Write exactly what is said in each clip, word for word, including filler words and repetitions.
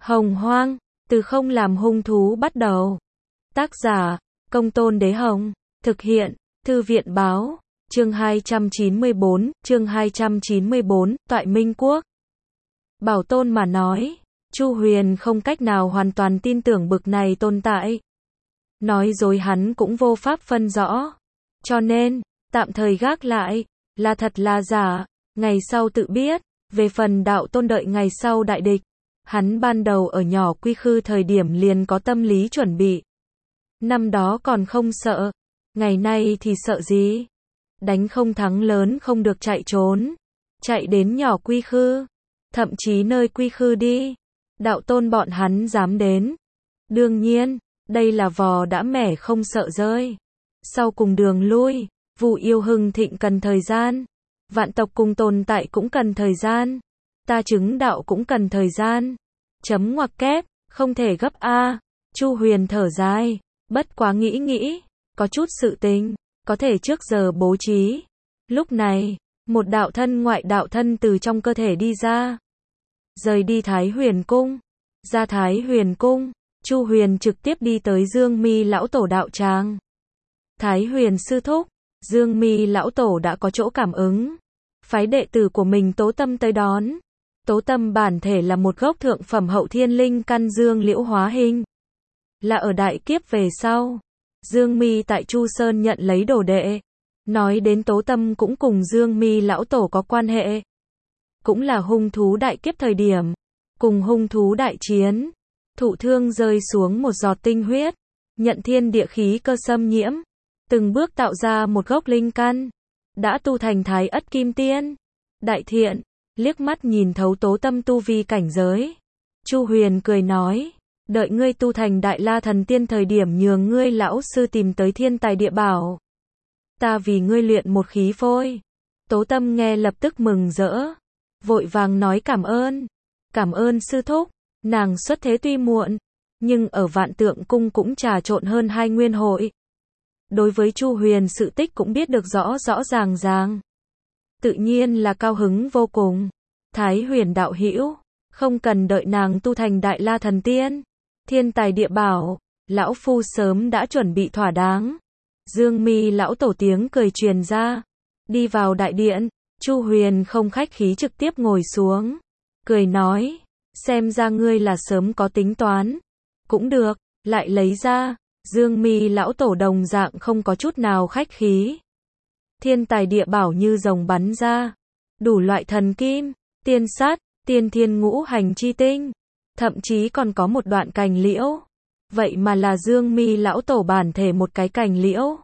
Hồng Hoang, từ không làm hung thú bắt đầu. Tác giả, Công Tôn Đế Hồng. Thực hiện, Thư viện báo. Chương hai trăm chín mươi bốn, chương hai trăm chín mươi bốn, Toại Minh Quốc. Bảo Tôn mà nói, Chu Huyền không cách nào hoàn toàn tin tưởng bực này tồn tại. Nói dối hắn cũng vô pháp phân rõ. Cho nên, tạm thời gác lại, là thật là giả, ngày sau tự biết. Về phần Đạo Tôn đợi ngày sau đại địch, hắn ban đầu ở nhỏ Quy Khư thời điểm liền có tâm lý chuẩn bị. Năm đó còn không sợ, ngày nay thì sợ gì? Đánh không thắng lớn không được chạy trốn. Chạy đến nhỏ Quy Khư, thậm chí nơi Quy Khư đi, Đạo Tôn bọn hắn dám đến. Đương nhiên, đây là vò đã mẻ không sợ rơi. Sau cùng đường lui, vụ yêu hưng thịnh cần thời gian. Vạn tộc cùng tồn tại cũng cần thời gian. Ta chứng đạo cũng cần thời gian. Chấm ngoặc kép, không thể gấp a. Chu Huyền thở dài, bất quá nghĩ nghĩ, có chút sự tình, có thể trước giờ bố trí. Lúc này, một đạo thân ngoại đạo thân từ trong cơ thể đi ra. Rời đi Thái Huyền Cung. Ra Thái Huyền Cung, Chu Huyền trực tiếp đi tới Dương Mi lão tổ đạo tràng. Thái Huyền sư thúc, Dương Mi lão tổ đã có chỗ cảm ứng. Phái đệ tử của mình Tố Tâm tới đón. Tố Tâm bản thể là một gốc thượng phẩm hậu thiên linh căn dương liễu hóa hình. Là ở đại kiếp về sau, Dương Mi tại Chu Sơn nhận lấy đồ đệ. Nói đến Tố Tâm cũng cùng Dương Mi lão tổ có quan hệ. Cũng là hung thú đại kiếp thời điểm, cùng hung thú đại chiến, thụ thương rơi xuống một giọt tinh huyết, nhận thiên địa khí cơ xâm nhiễm, từng bước tạo ra một gốc linh căn, đã tu thành Thái Ất Kim Tiên. Đại thiện, liếc mắt nhìn thấu Tố Tâm tu vi cảnh giới. Chu Huyền cười nói, đợi ngươi tu thành Đại La Thần Tiên thời điểm nhường ngươi lão sư tìm tới thiên tài địa bảo. Ta vì ngươi luyện một khí phôi. Tố Tâm nghe lập tức mừng rỡ, vội vàng nói cảm ơn. Cảm ơn sư thúc. Nàng xuất thế tuy muộn, nhưng ở Vạn Tượng Cung cũng trà trộn hơn hai nguyên hội. Đối với Chu Huyền sự tích cũng biết được rõ rõ ràng ràng. Tự nhiên là cao hứng vô cùng. Thái Huyền đạo hữu, không cần đợi nàng tu thành Đại La Thần Tiên. Thiên tài địa bảo, lão phu sớm đã chuẩn bị thỏa đáng. Dương Mi lão tổ tiếng cười truyền ra. Đi vào đại điện, Chu Huyền không khách khí trực tiếp ngồi xuống. Cười nói, xem ra ngươi là sớm có tính toán. Cũng được, lại lấy ra. Dương Mi lão tổ đồng dạng không có chút nào khách khí. Thiên tài địa bảo như rồng bắn ra. Đủ loại thần kim, tiên sát, tiên thiên ngũ hành chi tinh. Thậm chí còn có một đoạn cành liễu. Vậy mà là Dương Mi lão tổ bản thể một cái cành liễu.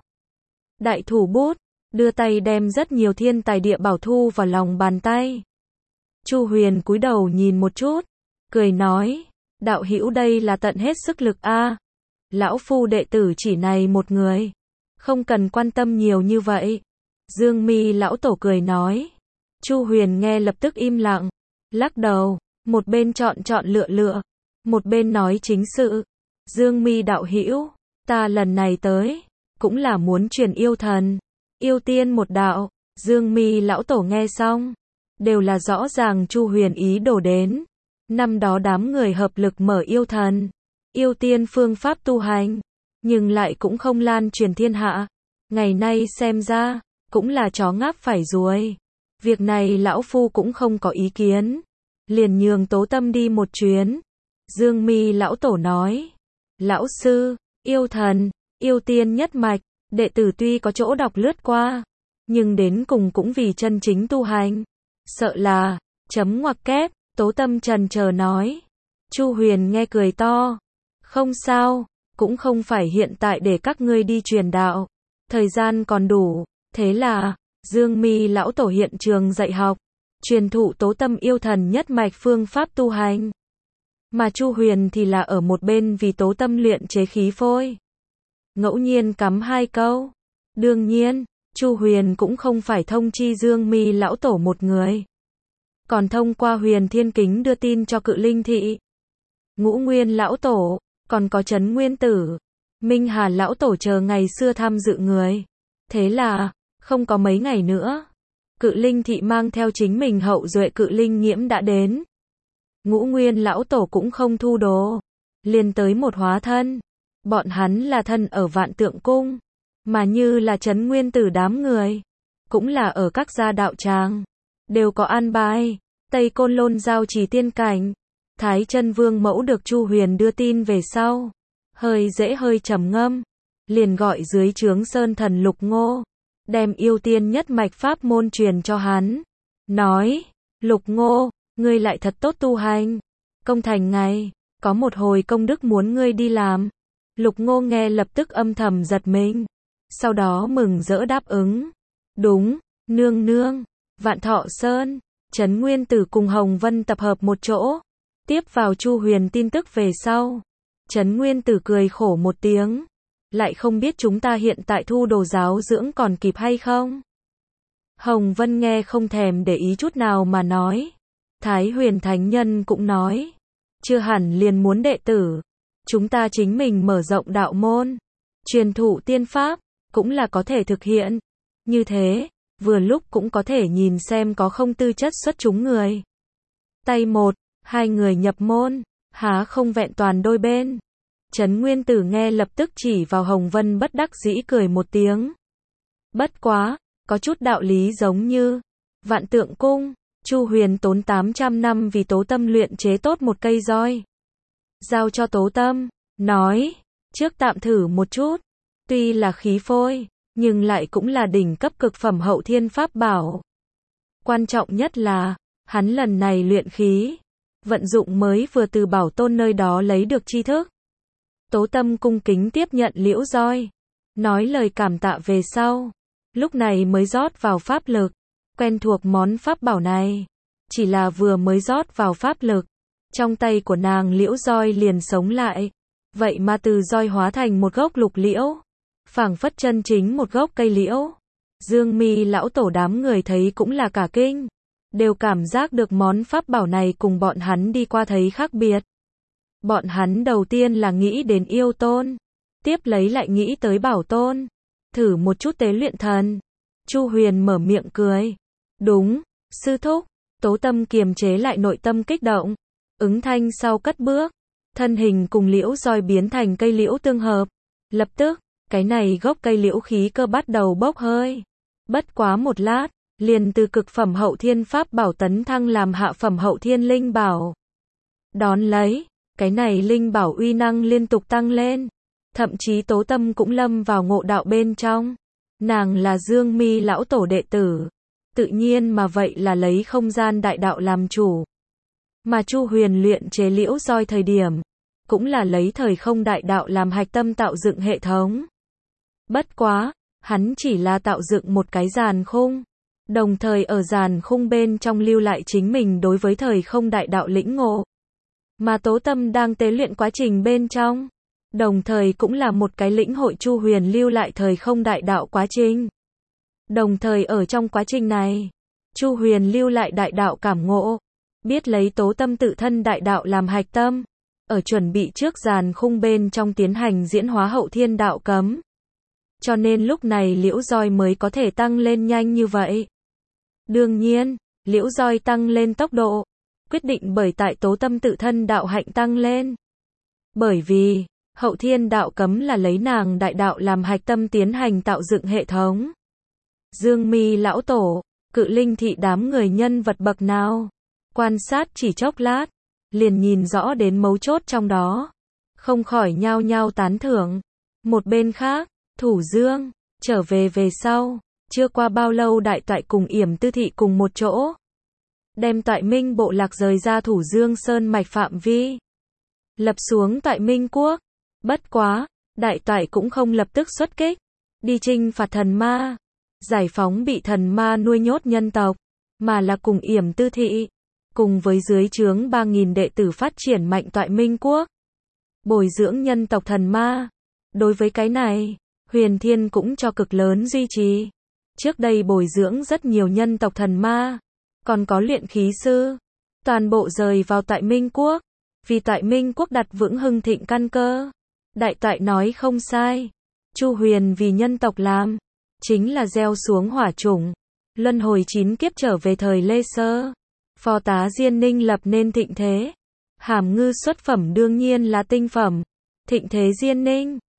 Đại thủ bút, đưa tay đem rất nhiều thiên tài địa bảo thu vào lòng bàn tay. Chu Huyền cúi đầu nhìn một chút, cười nói, đạo hữu đây là tận hết sức lực a. Lão phu đệ tử chỉ này một người, không cần quan tâm nhiều như vậy. Dương Mi lão tổ cười nói. Chu Huyền nghe lập tức im lặng, lắc đầu, một bên chọn chọn lựa lựa, một bên nói chính sự. Dương Mi đạo hữu, ta lần này tới, cũng là muốn truyền yêu thần, yêu tiên một đạo. Dương Mi lão tổ nghe xong, đều là rõ ràng Chu Huyền ý đồ đến. Năm đó đám người hợp lực mở yêu thần, yêu tiên phương pháp tu hành, nhưng lại cũng không lan truyền thiên hạ. Ngày nay xem ra, cũng là chó ngáp phải ruồi. Việc này lão phu cũng không có ý kiến, liền nhường Tố Tâm đi một chuyến. Dương Mi lão tổ nói, lão sư, yêu thần, yêu tiên nhất mạch, đệ tử tuy có chỗ đọc lướt qua, nhưng đến cùng cũng vì chân chính tu hành. Sợ là, chấm ngoặc kép, Tố Tâm trần chờ nói. Chu Huyền nghe cười to. Không sao, cũng không phải hiện tại để các ngươi đi truyền đạo. Thời gian còn đủ, thế là, Dương Mi lão tổ hiện trường dạy học, truyền thụ Tố Tâm yêu thần nhất mạch phương pháp tu hành. Mà Chu Huyền thì là ở một bên vì Tố Tâm luyện chế khí phôi. Ngẫu nhiên cắm hai câu. Đương nhiên, Chu Huyền cũng không phải thông chi Dương Mi lão tổ một người, còn thông qua Huyền Thiên Kính đưa tin cho Cự Linh Thị, Ngũ Nguyên lão tổ, còn có Trấn Nguyên Tử, Minh Hà lão tổ chờ ngày xưa tham dự người. Thế là, không có mấy ngày nữa, Cự Linh Thị mang theo chính mình hậu duệ Cự Linh Nghiễm đã đến. Ngũ Nguyên lão tổ cũng không thu đồ, liền tới một hóa thân. Bọn hắn là thân ở Vạn Tượng Cung, mà như là Trấn Nguyên Tử đám người, cũng là ở các gia đạo tràng, đều có an bài. Tây Côn Lôn giao trì tiên cảnh, Thái Chân Vương mẫu được Chu Huyền đưa tin về sau, hơi dễ hơi trầm ngâm, liền gọi dưới trướng Sơn Thần Lục Ngô, đem yêu tiên nhất mạch pháp môn truyền cho hắn, nói: Lục Ngô, ngươi lại thật tốt tu hành, công thành ngày, có một hồi công đức muốn ngươi đi làm. Lục Ngô nghe lập tức âm thầm giật mình, sau đó mừng rỡ đáp ứng: đúng, nương nương. Vạn Thọ Sơn, Trấn Nguyên Tử cùng Hồng Vân tập hợp một chỗ, tiếp vào Chu Huyền tin tức về sau, Trấn Nguyên Tử cười khổ một tiếng, lại không biết chúng ta hiện tại thu đồ giáo dưỡng còn kịp hay không. Hồng Vân nghe không thèm để ý chút nào mà nói: Thái Huyền Thánh Nhân cũng nói, chưa hẳn liền muốn đệ tử, chúng ta chính mình mở rộng đạo môn, truyền thụ tiên pháp, cũng là có thể thực hiện. Như thế, vừa lúc cũng có thể nhìn xem có không tư chất xuất chúng người. Tay một, hai người nhập môn, há không vẹn toàn đôi bên. Trấn Nguyên Tử nghe lập tức chỉ vào Hồng Vân bất đắc dĩ cười một tiếng. Bất quá, có chút đạo lý giống như Vạn Tượng Cung, Chu Huyền tốn tám trăm năm vì Tố Tâm luyện chế tốt một cây roi, giao cho Tố Tâm, nói, trước tạm thử một chút, tuy là khí phôi, nhưng lại cũng là đỉnh cấp cực phẩm hậu thiên pháp bảo. Quan trọng nhất là, hắn lần này luyện khí, vận dụng mới vừa từ Bảo Tôn nơi đó lấy được tri thức. Tố Tâm cung kính tiếp nhận liễu roi, nói lời cảm tạ về sau, lúc này mới rót vào pháp lực, quen thuộc món pháp bảo này. Chỉ là vừa mới rót vào pháp lực, trong tay của nàng liễu roi liền sống lại, vậy mà từ roi hóa thành một gốc lục liễu, phảng phất chân chính một gốc cây liễu. Dương Mi lão tổ đám người thấy cũng là cả kinh, đều cảm giác được món pháp bảo này cùng bọn hắn đi qua thấy khác biệt. Bọn hắn đầu tiên là nghĩ đến yêu tôn, tiếp lấy lại nghĩ tới Bảo Tôn, thử một chút tế luyện thần. Chu Huyền mở miệng cười, đúng, sư thúc. Tố Tâm kiềm chế lại nội tâm kích động, ứng thanh sau cất bước, thân hình cùng liễu roi biến thành cây liễu tương hợp. Lập tức, cái này gốc cây liễu khí cơ bắt đầu bốc hơi. Bất quá một lát, liền từ cực phẩm hậu thiên pháp bảo tấn thăng làm hạ phẩm hậu thiên linh bảo. Đón lấy, cái này linh bảo uy năng liên tục tăng lên, thậm chí Tố Tâm cũng lâm vào ngộ đạo bên trong. Nàng là Dương Mi lão tổ đệ tử, tự nhiên mà vậy là lấy không gian đại đạo làm chủ. Mà Chu Huyền luyện chế liễu roi thời điểm, cũng là lấy thời không đại đạo làm hạch tâm tạo dựng hệ thống. Bất quá, hắn chỉ là tạo dựng một cái giàn khung, đồng thời ở giàn khung bên trong lưu lại chính mình đối với thời không đại đạo lĩnh ngộ. Mà Tố Tâm đang tế luyện quá trình bên trong, đồng thời cũng là một cái lĩnh hội Chu Huyền lưu lại thời không đại đạo quá trình. Đồng thời ở trong quá trình này, Chu Huyền lưu lại đại đạo cảm ngộ, biết lấy Tố Tâm tự thân đại đạo làm hạch tâm, ở chuẩn bị trước giàn khung bên trong tiến hành diễn hóa hậu thiên đạo cấm. Cho nên lúc này liễu roi mới có thể tăng lên nhanh như vậy. Đương nhiên, liễu roi tăng lên tốc độ, quyết định bởi tại Tố Tâm tự thân đạo hạnh tăng lên. Bởi vì, hậu thiên đạo cấm là lấy nàng đại đạo làm hạch tâm tiến hành tạo dựng hệ thống. Dương Mi lão tổ, Cự Linh thị đám người nhân vật bậc nào, quan sát chỉ chốc lát, liền nhìn rõ đến mấu chốt trong đó, không khỏi nhao nhao tán thưởng. Một bên khác, Thủ Dương, trở về về sau, chưa qua bao lâu Đại Toại cùng Yểm Tư thị cùng một chỗ, đem Toại Minh bộ lạc rời ra Thủ Dương Sơn mạch phạm vi, lập xuống Toại Minh quốc. Bất quá, Đại Toại cũng không lập tức xuất kích, đi chinh phạt thần ma, giải phóng bị thần ma nuôi nhốt nhân tộc, mà là cùng Yểm Tư thị, cùng với dưới trướng ba nghìn đệ tử phát triển mạnh Toại Minh quốc, bồi dưỡng nhân tộc thần ma. Đối với cái này, Huyền Thiên cũng cho cực lớn duy trì. Trước đây bồi dưỡng rất nhiều nhân tộc thần ma, còn có luyện khí sư, toàn bộ rời vào Toại Minh quốc, vì Toại Minh quốc đặt vững hưng thịnh căn cơ. Đại Toại nói không sai, Chu Huyền vì nhân tộc làm, chính là gieo xuống hỏa chủng, luân hồi chín kiếp trở về thời Lê Sơ, phò tá Diên Ninh lập nên thịnh thế. Hàm ngư xuất phẩm đương nhiên là tinh phẩm. Thịnh Thế Diên Ninh